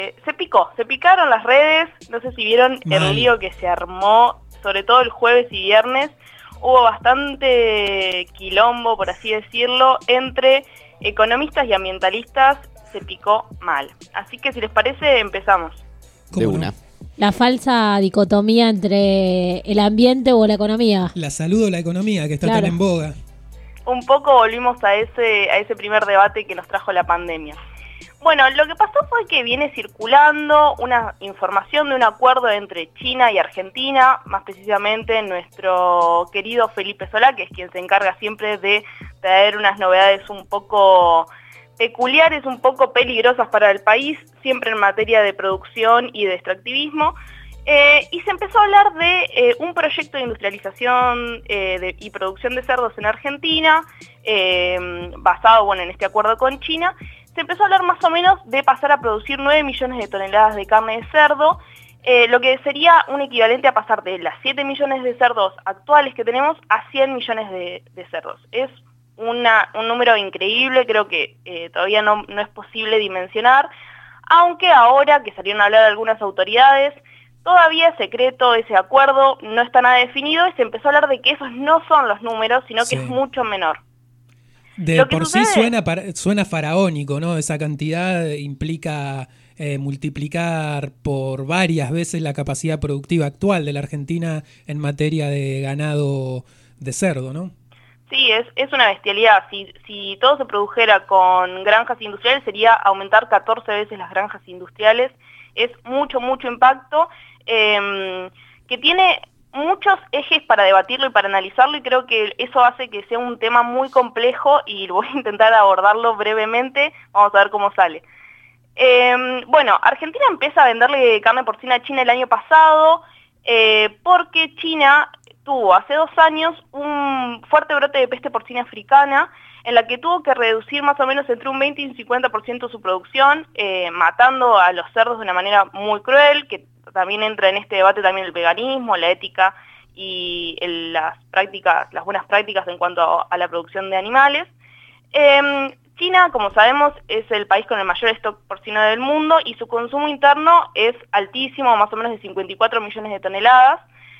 Se picaron las redes, no sé si vieron el lío que se armó, sobre todo el jueves y viernes, hubo bastante quilombo, por así decirlo, entre economistas y ambientalistas, se picó mal. Así que si les parece, empezamos. De una. La falsa dicotomía entre el ambiente o la economía. La salud o la economía, que está tan en boga. Un poco volvimos a ese primer debate que nos trajo la pandemia. Bueno, lo que pasó fue que viene circulando una información de un acuerdo entre China y Argentina, más precisamente nuestro querido Felipe Solá, que es quien se encarga siempre de traer unas novedades un poco peculiares, un poco peligrosas para el país, siempre en materia de producción y de extractivismo. Y se empezó a hablar de un proyecto de industrialización y producción de cerdos en Argentina, basado en este acuerdo con China. Se empezó a hablar más o menos de pasar a producir 9 millones de toneladas de carne de cerdo, lo que sería un equivalente a pasar de las 7 millones de cerdos actuales que tenemos a 100 millones de cerdos. Es un número increíble, creo que todavía no es posible dimensionar, aunque ahora que salieron a hablar algunas autoridades, todavía es secreto ese acuerdo, no está nada definido y se empezó a hablar de que esos no son los números, sino que es mucho menor. De por sí suena faraónico, ¿no? Esa cantidad implica multiplicar por varias veces la capacidad productiva actual de la Argentina en materia de ganado de cerdo, ¿no? Sí, es una bestialidad. Si todo se produjera con granjas industriales, sería aumentar 14 veces las granjas industriales. Es mucho impacto, que tiene muchos ejes para debatirlo y para analizarlo, y creo que eso hace que sea un tema muy complejo y voy a intentar abordarlo brevemente, vamos a ver cómo sale. Bueno, Argentina empieza a venderle carne porcina a China el año pasado, porque China tuvo hace 2 años un fuerte brote de peste porcina africana, en la que tuvo que reducir más o menos entre un 20 y un 50% su producción, matando a los cerdos de una manera muy cruel, que también entra en este debate también el veganismo, la ética y las buenas prácticas en cuanto a la producción de animales. China, como sabemos, es el país con el mayor stock porcino del mundo y su consumo interno es altísimo, más o menos de 54 millones de toneladas.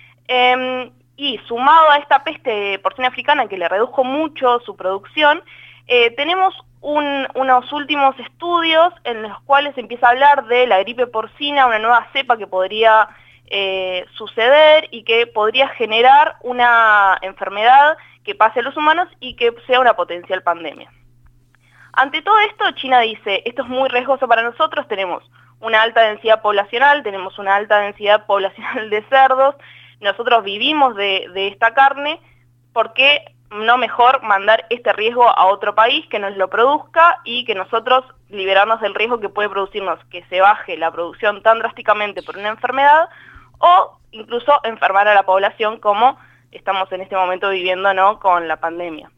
Y sumado a esta peste porcina africana que le redujo mucho su producción, tenemos unos últimos estudios en los cuales se empieza a hablar de la gripe porcina, una nueva cepa que podría suceder y que podría generar una enfermedad que pase a los humanos y que sea una potencial pandemia. Ante todo esto, China dice, esto es muy riesgoso para nosotros, tenemos una alta densidad poblacional, tenemos una alta densidad poblacional de cerdos, nosotros vivimos de esta carne, ¿por qué no mejor mandar este riesgo a otro país que nos lo produzca y que nosotros liberarnos del riesgo que puede producirnos que se baje la producción tan drásticamente por una enfermedad o incluso enfermar a la población como estamos en este momento viviendo, ¿no?, con la pandemia?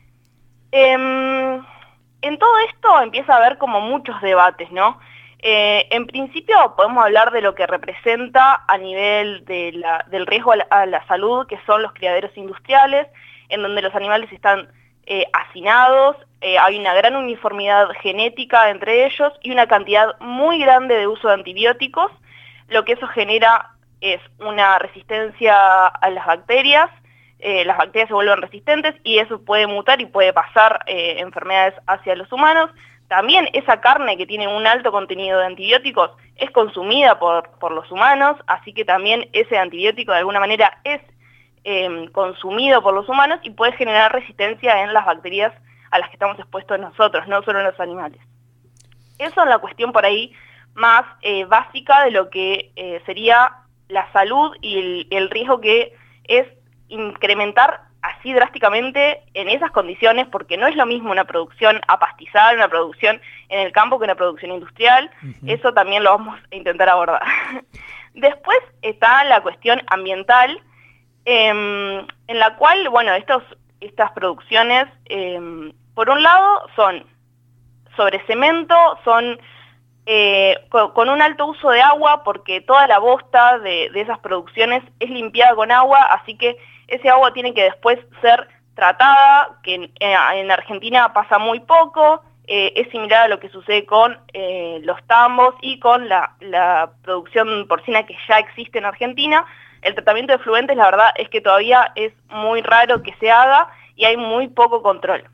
En todo esto empieza a haber como muchos debates, ¿no? En principio podemos hablar de lo que representa a nivel del riesgo a la salud, que son los criaderos industriales, en donde los animales están hacinados, hay una gran uniformidad genética entre ellos y una cantidad muy grande de uso de antibióticos. Lo que eso genera es una resistencia a las bacterias se vuelven resistentes y eso puede mutar y puede pasar enfermedades hacia los humanos. También esa carne que tiene un alto contenido de antibióticos es consumida por los humanos, así que también ese antibiótico de alguna manera es consumido por los humanos y puede generar resistencia en las bacterias a las que estamos expuestos nosotros, no solo en los animales. Eso es la cuestión por ahí más básica de lo que sería la salud y el riesgo que es incrementar así drásticamente en esas condiciones, porque no es lo mismo una producción a pastizal, una producción en el campo que una producción industrial. Eso también lo vamos a intentar abordar. Después está la cuestión ambiental, en la cual, bueno, estas producciones, por un lado, son sobre cemento, son con un alto uso de agua, porque toda la bosta de esas producciones es limpiada con agua, así que ese agua tiene que después ser tratada, que en Argentina pasa muy poco, es similar a lo que sucede con los tambos y con la producción porcina que ya existe en Argentina. El tratamiento de efluentes, la verdad es que todavía es muy raro que se haga y hay muy poco control.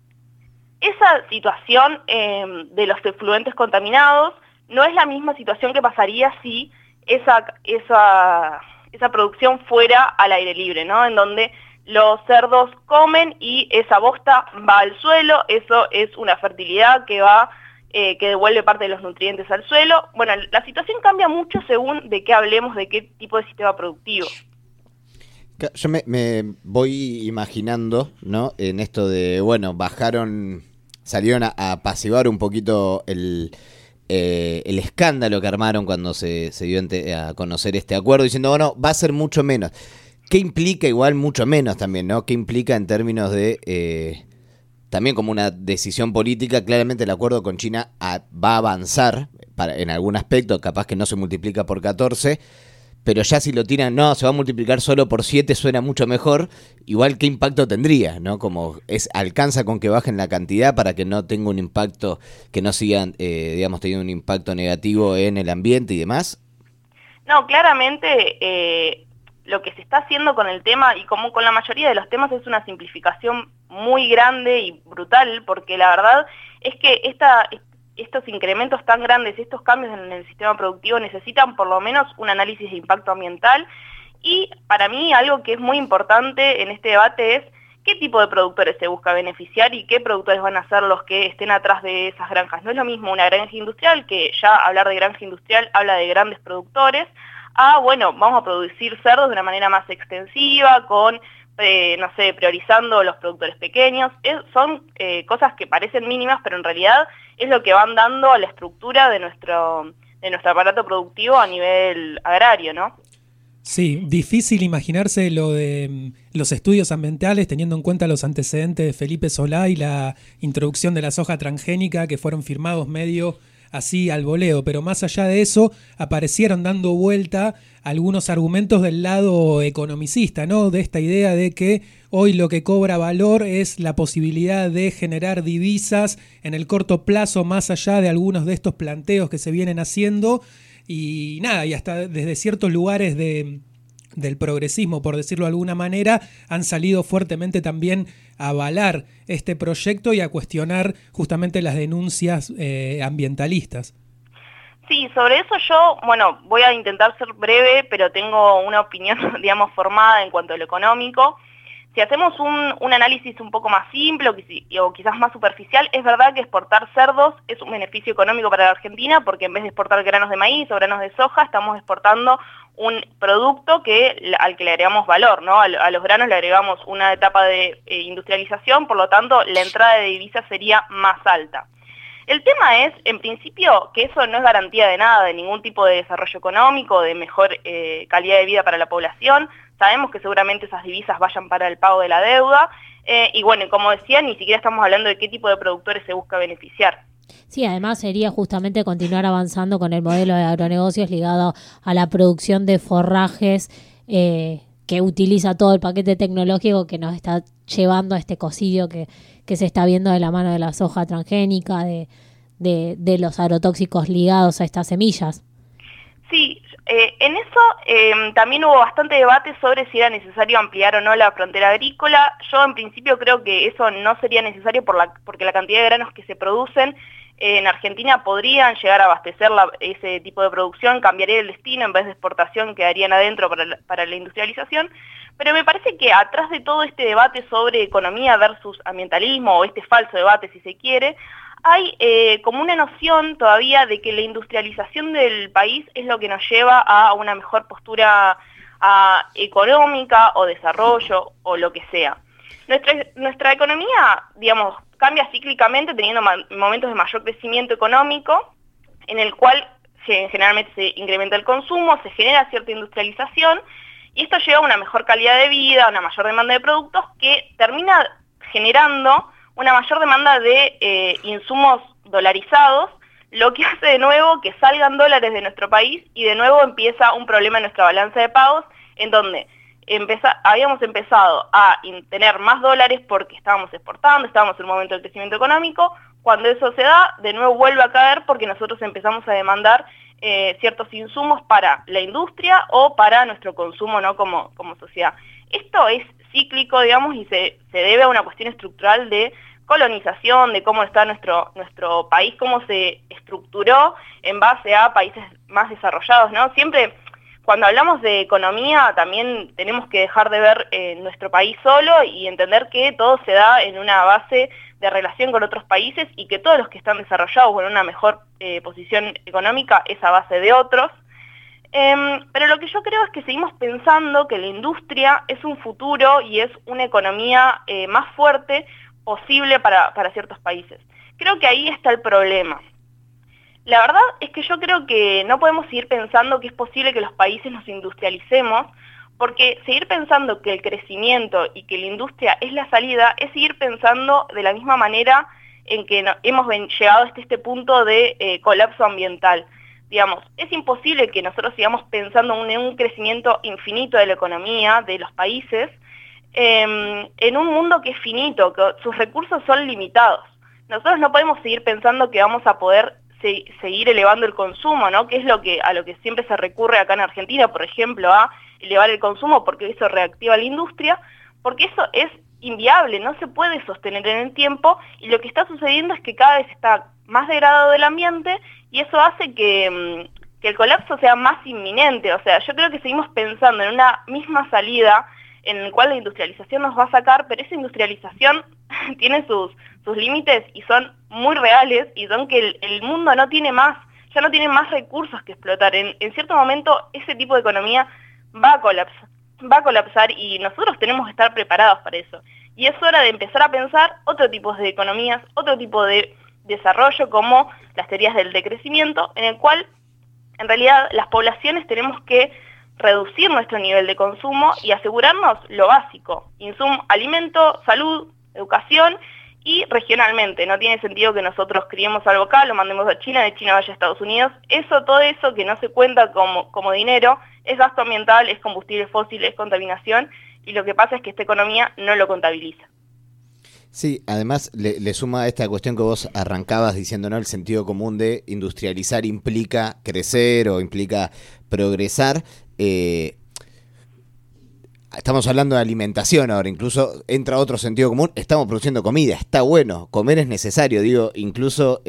Esa situación de los efluentes contaminados no es la misma situación que pasaría si esa producción fuera al aire libre, ¿no? En donde los cerdos comen y esa bosta va al suelo, eso es una fertilidad que devuelve parte de los nutrientes al suelo. Bueno, la situación cambia mucho según de qué hablemos, de qué tipo de sistema productivo. Yo me voy imaginando, ¿no? En esto de, bueno, salieron a apaciguar un poquito el escándalo que armaron cuando se dio a conocer este acuerdo, diciendo, bueno, va a ser mucho menos. ¿Qué implica igual mucho menos también, ¿no? ¿Qué implica en términos de, también como una decisión política? Claramente el acuerdo con China va a avanzar en algún aspecto, capaz que no se multiplica por 14, pero ya si lo tiran, no, se va a multiplicar solo por 7, suena mucho mejor. Igual, ¿qué impacto tendría, no? Como alcanza con que bajen la cantidad para que no tenga un impacto, que no sigan, digamos, teniendo un impacto negativo en el ambiente y demás. No, claramente lo que se está haciendo con el tema, y como con la mayoría de los temas, es una simplificación muy grande y brutal, porque la verdad es que estos incrementos tan grandes, estos cambios en el sistema productivo necesitan por lo menos un análisis de impacto ambiental, y para mí algo que es muy importante en este debate es qué tipo de productores se busca beneficiar y qué productores van a ser los que estén atrás de esas granjas. No es lo mismo una granja industrial, que ya hablar de granja industrial habla de grandes productores, bueno, vamos a producir cerdos de una manera más extensiva, con, no sé, priorizando los productores pequeños. Son cosas que parecen mínimas, pero en realidad es lo que van dando a la estructura de nuestro aparato productivo a nivel agrario, ¿no? Sí, difícil imaginarse lo de los estudios ambientales teniendo en cuenta los antecedentes de Felipe Solá y la introducción de la soja transgénica que fueron firmados medio así al voleo, pero más allá de eso aparecieron dando vuelta algunos argumentos del lado economicista, ¿no? De esta idea de que hoy lo que cobra valor es la posibilidad de generar divisas en el corto plazo, más allá de algunos de estos planteos que se vienen haciendo, y nada, y hasta desde ciertos lugares del progresismo, por decirlo de alguna manera, han salido fuertemente también a avalar este proyecto y a cuestionar justamente las denuncias ambientalistas. Sí, sobre eso yo, bueno, voy a intentar ser breve, pero tengo una opinión, digamos, formada en cuanto a lo económico. Si hacemos un análisis un poco más simple o quizás más superficial, es verdad que exportar cerdos es un beneficio económico para la Argentina, porque en vez de exportar granos de maíz o granos de soja, estamos exportando un producto al que le agregamos valor, ¿no? A los granos le agregamos una etapa de industrialización, por lo tanto la entrada de divisas sería más alta. El tema es, en principio, que eso no es garantía de nada, de ningún tipo de desarrollo económico, de mejor calidad de vida para la población. Sabemos que seguramente esas divisas vayan para el pago de la deuda, y bueno, como decía, ni siquiera estamos hablando de qué tipo de productores se busca beneficiar. Sí, además sería justamente continuar avanzando con el modelo de agronegocios ligado a la producción de forrajes que utiliza todo el paquete tecnológico que nos está llevando a este ecocidio que se está viendo de la mano de la soja transgénica, de los agrotóxicos ligados a estas semillas. Sí, en eso también hubo bastante debate sobre si era necesario ampliar o no la frontera agrícola. Yo en principio creo que eso no sería necesario porque la cantidad de granos que se producen en Argentina podrían llegar a abastecer ese tipo de producción, cambiaría el destino, en vez de exportación quedarían adentro para la industrialización. Pero me parece que atrás de todo este debate sobre economía versus ambientalismo, o este falso debate si se quiere, hay como una noción todavía de que la industrialización del país es lo que nos lleva a una mejor postura económica o desarrollo o lo que sea. Nuestra economía, digamos, cambia cíclicamente teniendo momentos de mayor crecimiento económico, en el cual generalmente se incrementa el consumo, se genera cierta industrialización, y esto lleva a una mejor calidad de vida, a una mayor demanda de productos, que termina generando una mayor demanda de insumos dolarizados, lo que hace de nuevo que salgan dólares de nuestro país, y de nuevo empieza un problema en nuestra balanza de pagos, en donde habíamos empezado a tener más dólares porque estábamos exportando, estábamos en un momento de crecimiento económico, Cuando eso se da, de nuevo vuelve a caer porque nosotros empezamos a demandar ciertos insumos para la industria o para nuestro consumo, ¿no? como sociedad. Esto es cíclico, digamos, y se debe a una cuestión estructural de colonización, de cómo está nuestro país, cómo se estructuró en base a países más desarrollados, ¿no? Siempre, cuando hablamos de economía, también tenemos que dejar de ver nuestro país solo y entender que todo se da en una base de relación con otros países y que todos los que están desarrollados o en una mejor posición económica es a base de otros. Pero lo que yo creo es que seguimos pensando que la industria es un futuro y es una economía más fuerte posible para ciertos países. Creo que ahí está el problema. La verdad es que yo creo que no podemos seguir pensando que es posible que los países nos industrialicemos, porque seguir pensando que el crecimiento y que la industria es la salida es seguir pensando de la misma manera en que hemos llegado hasta este punto de colapso ambiental. Digamos, es imposible que nosotros sigamos pensando en un crecimiento infinito de la economía, de los países, en un mundo que es finito, que sus recursos son limitados. Nosotros no podemos seguir pensando que vamos a poder seguir elevando el consumo, ¿no? Que es a lo que siempre se recurre acá en Argentina, por ejemplo, a elevar el consumo porque eso reactiva la industria, porque eso es inviable, no se puede sostener en el tiempo, y lo que está sucediendo es que cada vez está más degradado el ambiente y eso hace que el colapso sea más inminente. O sea, yo creo que seguimos pensando en una misma salida en la cual la industrialización nos va a sacar, pero esa industrialización tiene sus límites y son muy reales, y son que el mundo no tiene más, ya no tiene más recursos que explotar. En cierto momento ese tipo de economía va a colapsar y nosotros tenemos que estar preparados para eso. Y es hora de empezar a pensar otro tipo de economías, otro tipo de desarrollo, como las teorías del decrecimiento, en el cual en realidad las poblaciones tenemos que reducir nuestro nivel de consumo y asegurarnos lo básico: insumo, alimento, salud, educación, y regionalmente. No tiene sentido que nosotros criemos algo acá, lo mandemos a China, de China vaya a Estados Unidos. Todo eso que no se cuenta como dinero es gasto ambiental, es combustible fósil, es contaminación, y lo que pasa es que esta economía no lo contabiliza. Sí, además le suma esta cuestión que vos arrancabas diciendo, ¿no? El sentido común de industrializar implica crecer o implica progresar. Estamos hablando de alimentación ahora, incluso entra otro sentido común: estamos produciendo comida, está bueno, comer es necesario, digo, incluso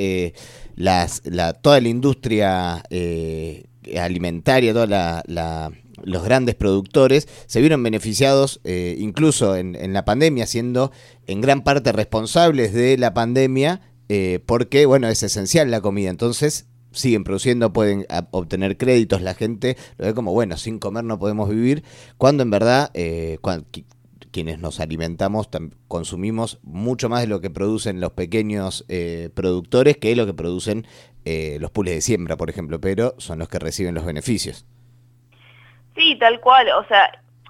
toda la industria alimentaria, los grandes productores se vieron beneficiados incluso en la pandemia, siendo en gran parte responsables de la pandemia, porque, bueno, es esencial la comida. Entonces siguen produciendo, pueden obtener créditos, la gente lo ve como, bueno, sin comer no podemos vivir, cuando en verdad quienes nos alimentamos consumimos mucho más de lo que producen los pequeños productores que lo que producen los pools de siembra, por ejemplo, pero son los que reciben los beneficios. Sí, tal cual. O sea,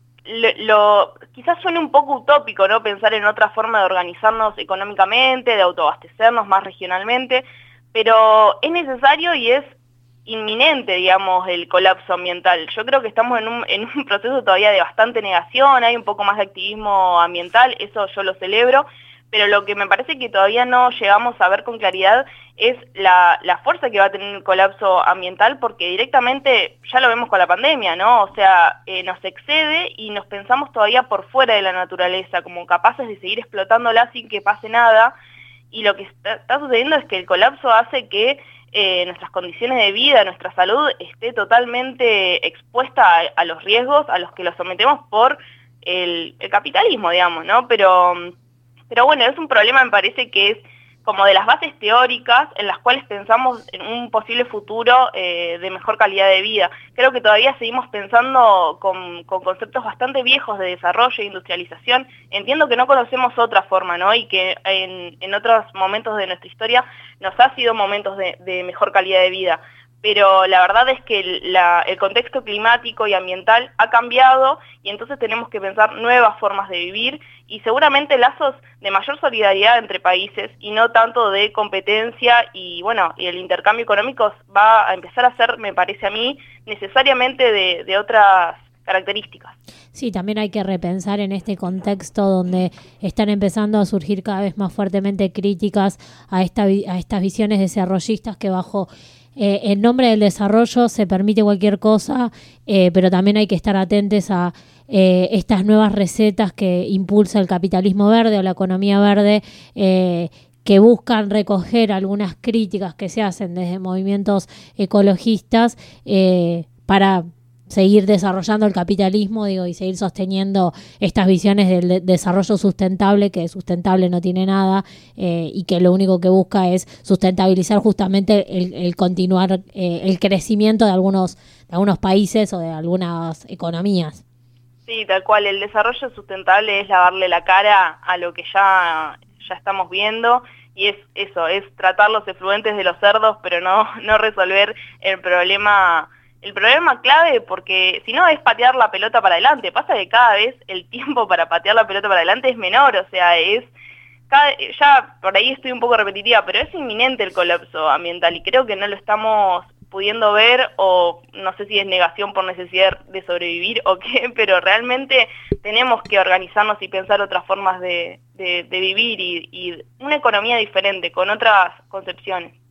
quizás suene un poco utópico, ¿no?, pensar en otra forma de organizarnos económicamente, de autoabastecernos más regionalmente, pero es necesario y es inminente, digamos, el colapso ambiental. Yo creo que estamos en un proceso todavía de bastante negación, hay un poco más de activismo ambiental, eso yo lo celebro, pero lo que me parece que todavía no llegamos a ver con claridad es la fuerza que va a tener el colapso ambiental, porque directamente ya lo vemos con la pandemia, ¿no? O sea, nos excede y nos pensamos todavía por fuera de la naturaleza, como capaces de seguir explotándola sin que pase nada, y lo que está sucediendo es que el colapso hace que nuestras condiciones de vida, nuestra salud esté totalmente expuesta a los riesgos a los que los sometemos por el capitalismo, digamos, ¿no? Pero bueno, es un problema, me parece, que es como de las bases teóricas en las cuales pensamos en un posible futuro de mejor calidad de vida. Creo que todavía seguimos pensando con conceptos bastante viejos de desarrollo e industrialización. Entiendo que no conocemos otra forma, ¿no? Y que en otros momentos de nuestra historia nos ha sido momentos de mejor calidad de vida. Pero la verdad es que el contexto climático y ambiental ha cambiado, y entonces tenemos que pensar nuevas formas de vivir y seguramente lazos de mayor solidaridad entre países y no tanto de competencia, y bueno, y el intercambio económico va a empezar a ser, me parece a mí, necesariamente de otras características. Sí, también hay que repensar en este contexto donde están empezando a surgir cada vez más fuertemente críticas a estas visiones desarrollistas que bajo en nombre del desarrollo se permite cualquier cosa, pero también hay que estar atentos a estas nuevas recetas que impulsa el capitalismo verde o la economía verde, que buscan recoger algunas críticas que se hacen desde movimientos ecologistas para seguir desarrollando el capitalismo, y seguir sosteniendo estas visiones del desarrollo sustentable, que sustentable no tiene nada, y que lo único que busca es sustentabilizar justamente el continuar el crecimiento de algunos países o de algunas economías. Sí, tal cual, el desarrollo sustentable es lavarle la cara a lo que ya estamos viendo, y es eso, es tratar los efluentes de los cerdos, pero no resolver el problema clave, porque si no es patear la pelota para adelante. Pasa que cada vez el tiempo para patear la pelota para adelante es menor, o sea, ya por ahí estoy un poco repetitiva, pero es inminente el colapso ambiental y creo que no lo estamos pudiendo ver, o no sé si es negación por necesidad de sobrevivir o qué, pero realmente tenemos que organizarnos y pensar otras formas de vivir y una economía diferente, con otras concepciones.